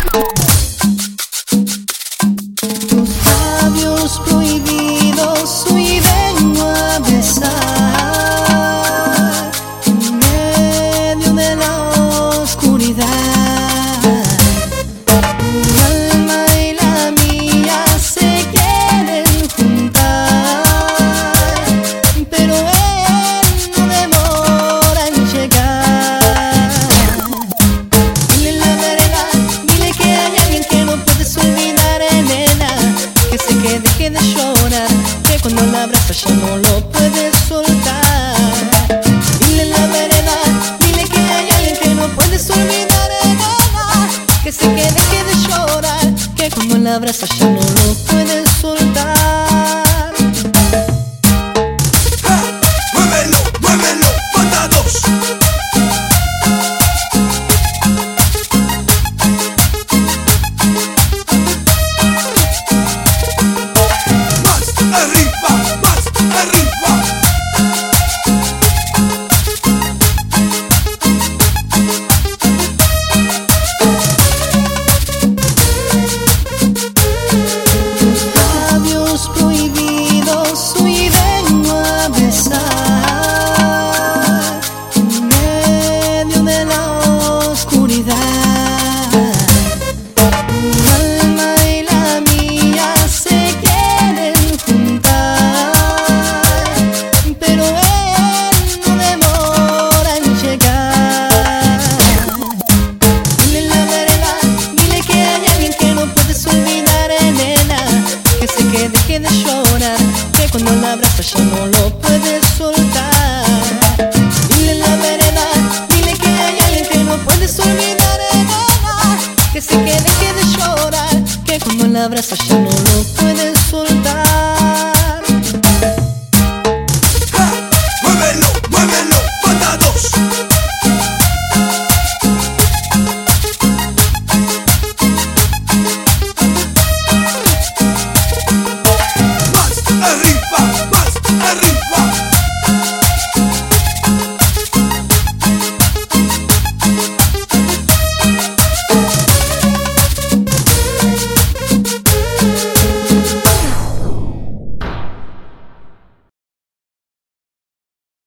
Tus labios prohibidos hoy vengo a besar en medio de la oscuridad. Tu alma y la mía se quieren juntar, pero él no demora en llegar. Dile la verdad, dile que hay alguien que no puedes olvidar, nena, que se quede, deje de llorar, que cuando la abrazas ya no lo puedes soltar. Dile la verdad, dile que hay alguien que no puedes olvidar, nena, que se quede, deje de llorar, que cuando la abrazas ya no lo puedes soltar. Muévelo, muévelo, banda 2. Más arriba, más arriba. Tus labios prohibidos hoy vengo a besar en medio de la oscuridad. Tu alma y la mía se quieren juntar, pero él no demora en llegar. Dile la verdad, dile que hay alguien que no puedes olvidar, nena, que se quede, deje de llorar, que cuando la abrazas ya no lo puedes soltar. Dile la verdad, dile que hay alguien que no puedes olvidar, nena, que se quede, deje de llorar, que cuando la abrazas ya no lo puedes soltar. Muévelo, muévelo.